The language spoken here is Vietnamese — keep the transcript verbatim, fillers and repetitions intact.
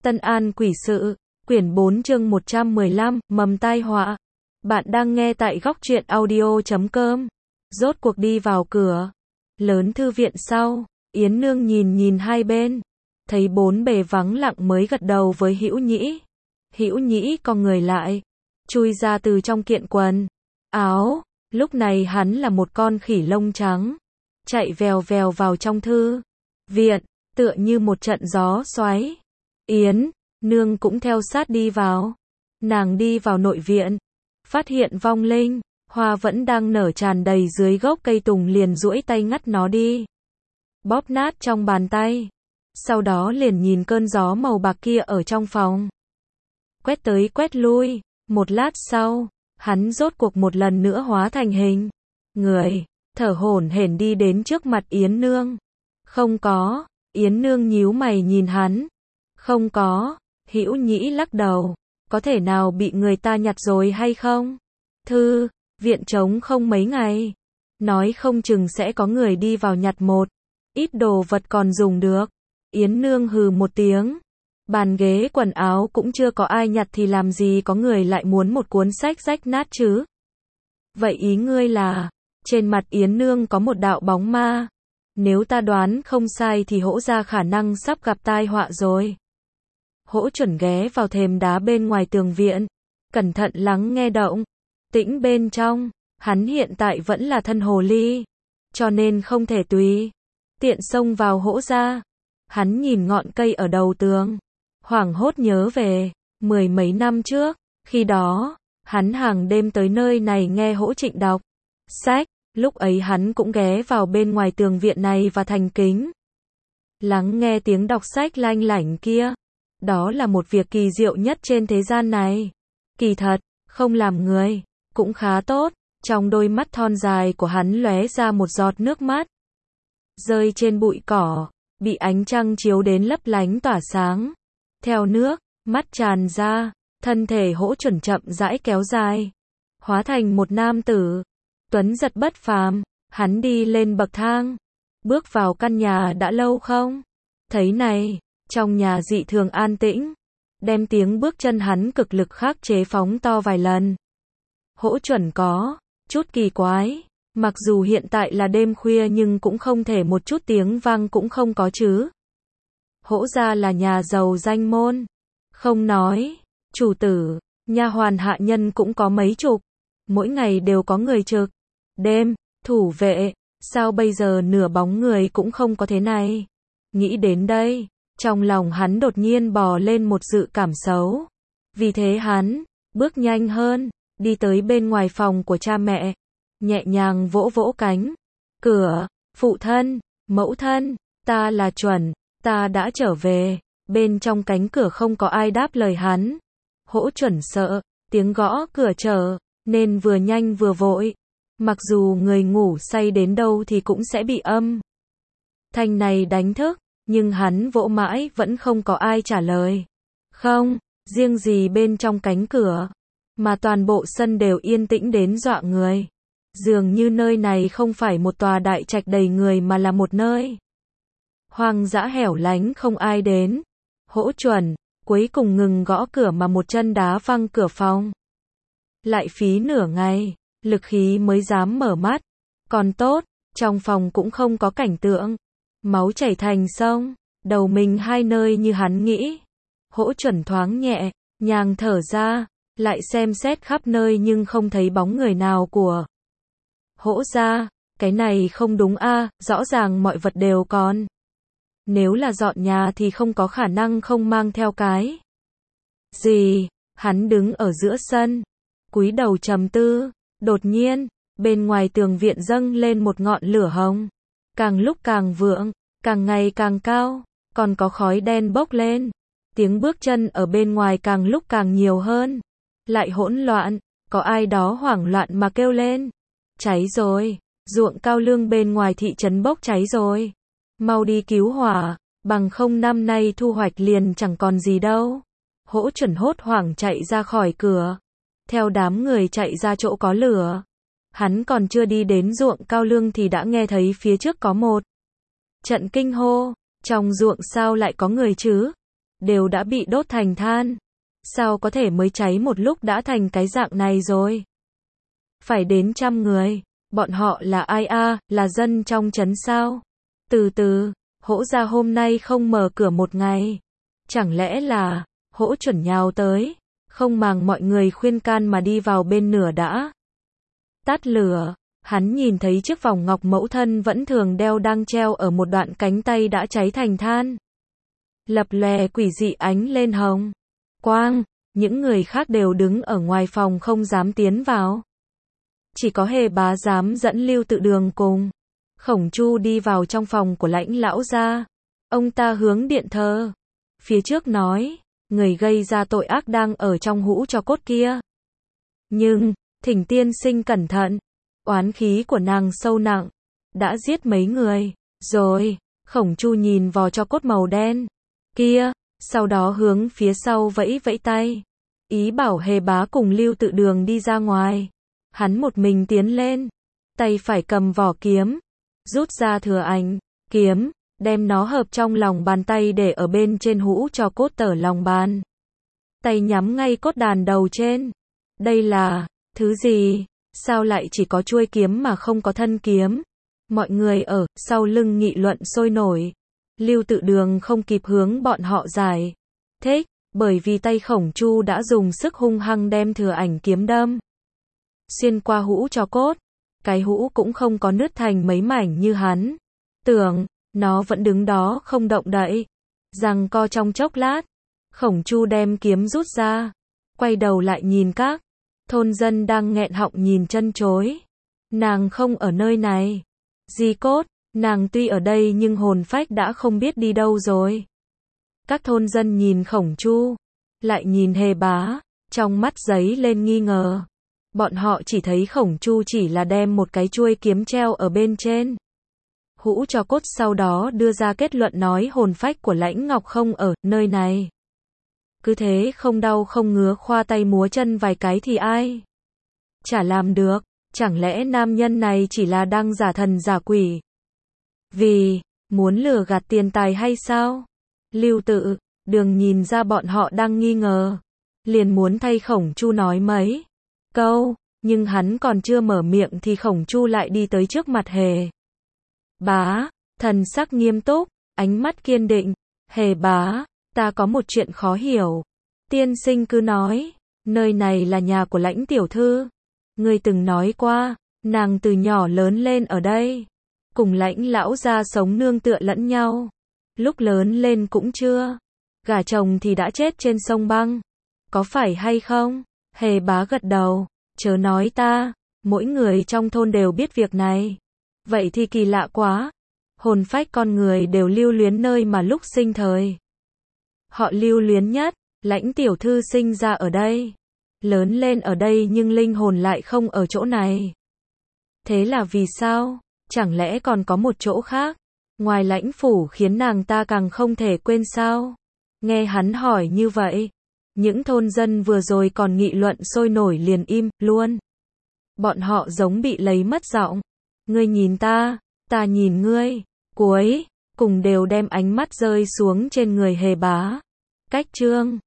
Tân An quỷ sự, quyển bốn chương một trăm mười lăm, mầm tai họa. Bạn đang nghe tại góc truyện audio chấm com. Rốt cuộc đi vào cửa lớn thư viện sau, Yến Nương nhìn nhìn hai bên, thấy bốn bề vắng lặng mới gật đầu với Hữu Nhĩ. Hữu Nhĩ cong người lại, chui ra từ trong kiện quần áo, lúc này hắn là một con khỉ lông trắng, chạy vèo vèo vào trong thư viện, tựa như một trận gió xoáy. Yến Nương cũng theo sát đi vào. Nàng đi vào nội viện, phát hiện vong linh hoa vẫn đang nở tràn đầy dưới gốc cây tùng, liền duỗi tay ngắt nó đi, bóp nát trong bàn tay. Sau đó liền nhìn cơn gió màu bạc kia ở trong phòng, quét tới quét lui. Một lát sau, hắn rốt cuộc một lần nữa hóa thành hình người, thở hổn hển đi đến trước mặt Yến Nương. Không có. Yến Nương nhíu mày nhìn hắn. Không có. Hữu Nhĩ lắc đầu. Có thể nào bị người ta nhặt rồi hay không? Thư viện trống không mấy ngày, nói không chừng sẽ có người đi vào nhặt một ít đồ vật còn dùng được. Yến Nương hừ một tiếng. Bàn ghế quần áo cũng chưa có ai nhặt thì làm gì có người lại muốn một cuốn sách rách nát chứ? Vậy ý ngươi là, trên mặt Yến Nương có một đạo bóng ma. Nếu ta đoán không sai thì Hỗ gia khả năng sắp gặp tai họa rồi. Hỗ Chuẩn ghé vào thềm đá bên ngoài tường viện, cẩn thận lắng nghe động tĩnh bên trong. Hắn hiện tại vẫn là thân hồ ly, cho nên không thể tùy tiện xông vào Hỗ gia. Hắn nhìn ngọn cây ở đầu tường, hoảng hốt nhớ về mười mấy năm trước, khi đó hắn hàng đêm tới nơi này nghe Hỗ Trịnh đọc sách. Lúc ấy hắn cũng ghé vào bên ngoài tường viện này và thành kính lắng nghe tiếng đọc sách lanh lảnh kia. Đó là một việc kỳ diệu nhất trên thế gian này. Kỳ thật, không làm người cũng khá tốt. Trong đôi mắt thon dài của hắn lóe ra một giọt nước mắt, rơi trên bụi cỏ, bị ánh trăng chiếu đến lấp lánh tỏa sáng. Theo nước mắt tràn ra, thân thể Hỗ Chuẩn chậm rãi kéo dài, hóa thành một nam tử tuấn giật bất phàm. Hắn đi lên bậc thang, bước vào căn nhà đã lâu không thấy này. Trong nhà dị thường an tĩnh, đem tiếng bước chân hắn cực lực khắc chế phóng to vài lần. Hỗ Chuẩn có chút kỳ quái, mặc dù hiện tại là đêm khuya nhưng cũng không thể một chút tiếng vang cũng không có chứ. Hỗ gia là nhà giàu danh môn, không nói chủ tử, nha hoàn hạ nhân cũng có mấy chục, mỗi ngày đều có người trực đêm thủ vệ. Sao bây giờ nửa bóng người cũng không có thế này? Nghĩ đến đây, trong lòng hắn đột nhiên bò lên một dự cảm xấu. Vì thế hắn bước nhanh hơn, đi tới bên ngoài phòng của cha mẹ, nhẹ nhàng vỗ vỗ cánh cửa. Phụ thân, mẫu thân, ta là Chuẩn, ta đã trở về. Bên trong cánh cửa không có ai đáp lời hắn. Hỗ Chuẩn sợ tiếng gõ cửa trở nên vừa nhanh vừa vội. Mặc dù người ngủ say đến đâu thì cũng sẽ bị âm thanh này đánh thức, nhưng hắn vỗ mãi vẫn không có ai trả lời. Không riêng gì bên trong cánh cửa, mà toàn bộ sân đều yên tĩnh đến dọa người. Dường như nơi này không phải một tòa đại trạch đầy người mà là một nơi hoang dã hẻo lánh không ai đến. Hỗ Chuẩn cuối cùng ngừng gõ cửa mà một chân đá văng cửa phòng. Lại phí nửa ngày lực khí mới dám mở mắt. Còn tốt, trong phòng cũng không có cảnh tượng máu chảy thành sông, đầu mình hai nơi như hắn nghĩ. Hỗ Chuẩn thoáng nhẹ nhàng thở ra, lại xem xét khắp nơi nhưng không thấy bóng người nào của Hỗ gia. Cái này không đúng a, rõ ràng mọi vật đều còn. Nếu là dọn nhà thì không có khả năng không mang theo cái gì. Hắn đứng ở giữa sân, cúi đầu trầm tư. Đột nhiên, bên ngoài tường viện dâng lên một ngọn lửa hồng, càng lúc càng vượng, càng ngày càng cao, còn có khói đen bốc lên. Tiếng bước chân ở bên ngoài càng lúc càng nhiều hơn, lại hỗn loạn, có ai đó hoảng loạn mà kêu lên. Cháy rồi, ruộng cao lương bên ngoài thị trấn bốc cháy rồi. Mau đi cứu hỏa, bằng không năm nay thu hoạch liền chẳng còn gì đâu. Hỗ Chuẩn hốt hoảng chạy ra khỏi cửa, theo đám người chạy ra chỗ có lửa. Hắn còn chưa đi đến ruộng cao lương thì đã nghe thấy phía trước có một trận kinh hô. Trong ruộng sao lại có người chứ? đều đã bị đốt thành than. Sao có thể mới cháy một lúc đã thành cái dạng này rồi? Phải đến trăm người. Bọn họ là ai a, là dân trong trấn sao? Từ từ, Hỗ gia hôm nay không mở cửa một ngày. Chẳng lẽ là, Hỗ chuẩn nhào tới, không màng mọi người khuyên can mà đi vào bên nửa đã. Tắt lửa, hắn nhìn thấy chiếc vòng ngọc mẫu thân vẫn thường đeo đang treo ở một đoạn cánh tay đã cháy thành than. Lập lòe quỷ dị ánh lên hồng quang, những người khác đều đứng ở ngoài phòng không dám tiến vào. Chỉ có Hề Bá dám dẫn Lưu Tự Đường cùng Khổng Chu đi vào trong phòng của Lãnh lão gia. Ông ta hướng điện thờ phía trước nói, người gây ra tội ác đang ở trong hũ tro cốt kia. Nhưng, thỉnh tiên sinh cẩn thận, oán khí của nàng sâu nặng, đã giết mấy người, rồi, Khổng Chu nhìn vò tro cốt màu đen kia, sau đó hướng phía sau vẫy vẫy tay, ý bảo Hề Bá cùng Lưu Tự Đường đi ra ngoài. Hắn một mình tiến lên, tay phải cầm vỏ kiếm, rút ra thừa ảnh kiếm, đem nó hợp trong lòng bàn tay để ở bên trên hũ tro cốt tở lòng bàn. Tay nhắm ngay cốt đàn đầu trên. Đây là thứ gì? Sao lại chỉ có chuôi kiếm mà không có thân kiếm? Mọi người ở sau lưng nghị luận sôi nổi. Lưu Tự Đường không kịp hướng bọn họ giải thích, bởi vì tay Khổng Chu đã dùng sức hung hăng đem thừa ảnh kiếm đâm xuyên qua hũ tro cốt. Cái hũ cũng không có nứt thành mấy mảnh như hắn tưởng, nó vẫn đứng đó không động đậy. Giằng co trong chốc lát, Khổng Chu đem kiếm rút ra, quay đầu lại nhìn các thôn dân đang nghẹn họng nhìn chân chối. Nàng không ở nơi này. Di Cốt, nàng tuy ở đây nhưng hồn phách đã không biết đi đâu rồi. Các thôn dân nhìn Khổng Chu, lại nhìn Hề Bá, trong mắt giấy lên nghi ngờ. Bọn họ chỉ thấy Khổng Chu chỉ là đem một cái chuôi kiếm treo ở bên trên hũ tro cốt, sau đó đưa ra kết luận nói hồn phách của Lãnh Ngọc không ở nơi này. Cứ thế không đau không ngứa khoa tay múa chân vài cái thì ai chả làm được. Chẳng lẽ nam nhân này chỉ là đang giả thần giả quỷ, vì muốn lừa gạt tiền tài hay sao? Lưu Tự Đường nhìn ra bọn họ đang nghi ngờ, liền muốn thay Khổng Chu nói mấy câu, nhưng hắn còn chưa mở miệng thì Khổng Chu lại đi tới trước mặt Hề Bá, thần sắc nghiêm túc, ánh mắt kiên định. Hề Bá, ta có một chuyện khó hiểu. Tiên sinh cứ nói, nơi này là nhà của Lãnh tiểu thư. Ngươi từng nói qua, nàng từ nhỏ lớn lên ở đây, cùng Lãnh lão gia sống nương tựa lẫn nhau. Lúc lớn lên cũng chưa gả chồng thì đã chết trên sông băng. Có phải hay không? Hề Bá gật đầu, chớ nói ta, mỗi người trong thôn đều biết việc này. Vậy thì kỳ lạ quá. Hồn phách con người đều lưu luyến nơi mà lúc sinh thời họ lưu luyến nhất. Lãnh tiểu thư sinh ra ở đây, lớn lên ở đây nhưng linh hồn lại không ở chỗ này. Thế là vì sao? Chẳng lẽ còn có một chỗ khác, ngoài Lãnh phủ khiến nàng ta càng không thể quên sao? Nghe hắn hỏi như vậy, những thôn dân vừa rồi còn nghị luận sôi nổi liền im luôn. Bọn họ giống bị lấy mất giọng. Ngươi nhìn ta, ta nhìn ngươi, cuối cùng đều đem ánh mắt rơi xuống trên người Hề Bá. Cách chương